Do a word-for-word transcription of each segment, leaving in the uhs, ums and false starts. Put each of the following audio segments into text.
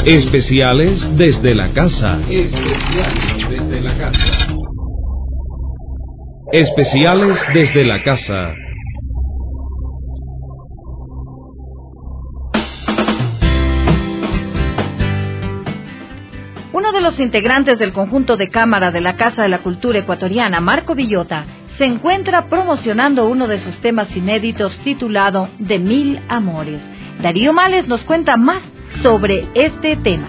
Especiales desde la casa. Especiales desde la casa. Especiales desde la casa. Uno de los integrantes del conjunto de cámara de la Casa de la Cultura Ecuatoriana, Marco Villota, se encuentra promocionando uno de sus temas inéditos titulado De Mil Amores. Darío Males nos cuenta más sobre este tema.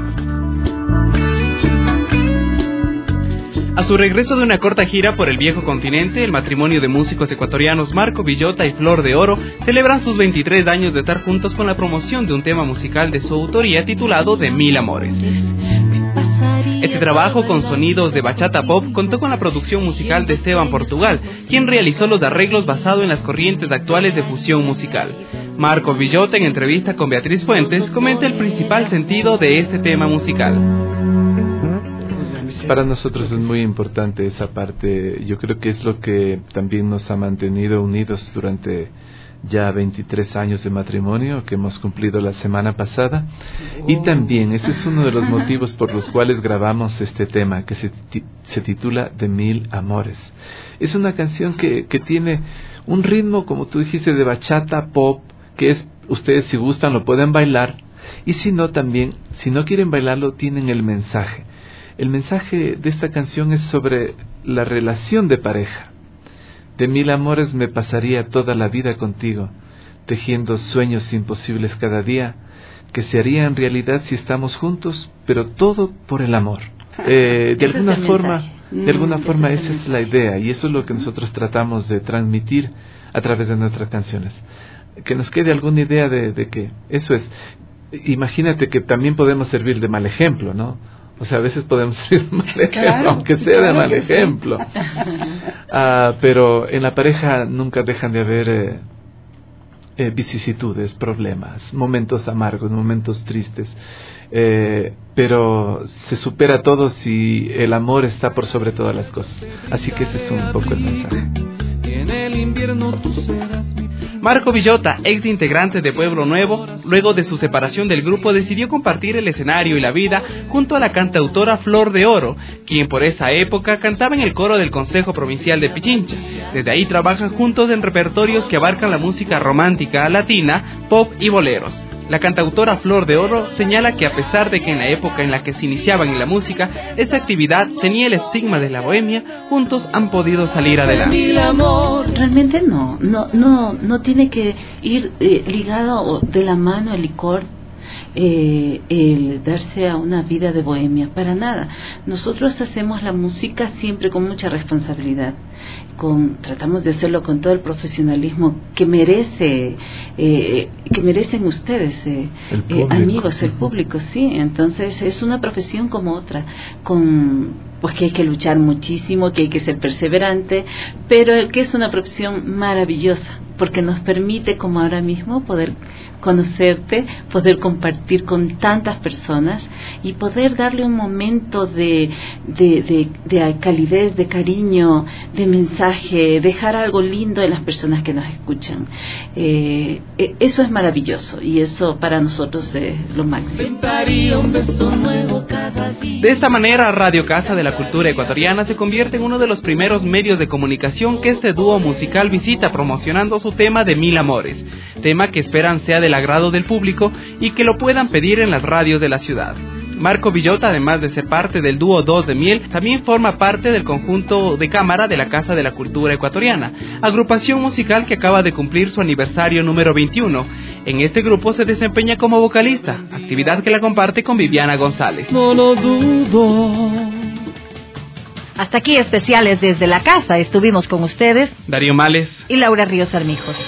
A su regreso de una corta gira por el viejo continente, el matrimonio de músicos ecuatorianos Marco Villota y Flor de Oro celebran sus veintitrés años de estar juntos con la promoción de un tema musical de su autoría titulado De Mil Amores. Este trabajo con sonidos de bachata pop contó con la producción musical de Esteban Portugal, quien realizó los arreglos basados en las corrientes actuales de fusión musical. Marco Villota, en entrevista con Beatriz Fuentes, comenta el principal sentido de este tema musical. Para nosotros es muy importante esa parte. Yo creo que es lo que también nos ha mantenido unidos durante ya veintitrés años de matrimonio que hemos cumplido la semana pasada, y también ese es uno de los motivos por los cuales grabamos este tema que se, se titula De Mil Amores. Es una canción que, que tiene un ritmo, como tú dijiste, de bachata pop, que es, ustedes si gustan lo pueden bailar, y si no también, si no quieren bailarlo, tienen el mensaje. El mensaje de esta canción es sobre la relación de pareja. De mil amores me pasaría toda la vida contigo, tejiendo sueños imposibles cada día, que se harían realidad si estamos juntos, pero todo por el amor. Eh, de alguna forma, de alguna forma esa es la idea, y eso es lo que nosotros tratamos de transmitir a través de nuestras canciones. Que nos quede alguna idea de, de que eso es. Imagínate que también podemos servir de mal ejemplo, ¿no? O sea, a veces podemos ser mal ejemplo, claro, aunque sea claro de mal ejemplo. Sí. Uh, pero en la pareja nunca dejan de haber eh, eh, vicisitudes, problemas, momentos amargos, momentos tristes. Eh, pero se supera todo si el amor está por sobre todas las cosas. Así que ese es un poco el mensaje. En el invierno tú serás mi... Marco Villota, ex integrante de Pueblo Nuevo, luego de su separación del grupo decidió compartir el escenario y la vida junto a la cantautora Flor de Oro, quien por esa época cantaba en el coro del Consejo Provincial de Pichincha. Desde ahí trabajan juntos en repertorios que abarcan la música romántica, latina, pop y boleros. La cantautora Flor de Oro señala que a pesar de que en la época en la que se iniciaban en la música, esta actividad tenía el estigma de la bohemia, juntos han podido salir adelante. Realmente no, no, no, no tiene que ir eh, ligado de la mano el licor, eh, el darse a una vida de bohemia, para nada. Nosotros hacemos la música siempre con mucha responsabilidad. Con, tratamos de hacerlo con todo el profesionalismo que merece, eh, que merecen ustedes, eh, el eh, amigos, el público, sí. Entonces es una profesión como otra, con pues que hay que luchar muchísimo, que hay que ser perseverante, pero que es una profesión maravillosa, porque nos permite, como ahora mismo, poder conocerte, poder compartir con tantas personas y poder darle un momento de, de, de, de calidez, de cariño, de mensaje, dejar algo lindo en las personas que nos escuchan. Eh, eso es maravilloso y eso para nosotros es lo máximo. De esta manera, Radio Casa de la Cultura Ecuatoriana se convierte en uno de los primeros medios de comunicación que este dúo musical visita promocionando su tema De Mil Amores, tema que esperan sea del agrado del público y que lo puedan pedir en las radios de la ciudad. Marco Villota, además de ser parte del dúo Dos de Miel, también forma parte del conjunto de cámara de la Casa de la Cultura Ecuatoriana, agrupación musical que acaba de cumplir su aniversario número veintiuno. En este grupo se desempeña como vocalista, actividad que la comparte con Viviana González. No lo dudo. Hasta aquí Especiales desde la Casa. Estuvimos con ustedes Darío Males y Laura Ríos Armijos.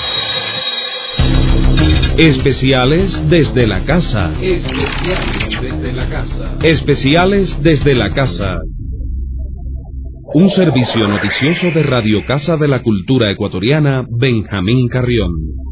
Especiales desde la casa. Especiales desde la casa. Especiales desde la casa. Un servicio noticioso de Radio Casa de la Cultura Ecuatoriana, Benjamín Carrión.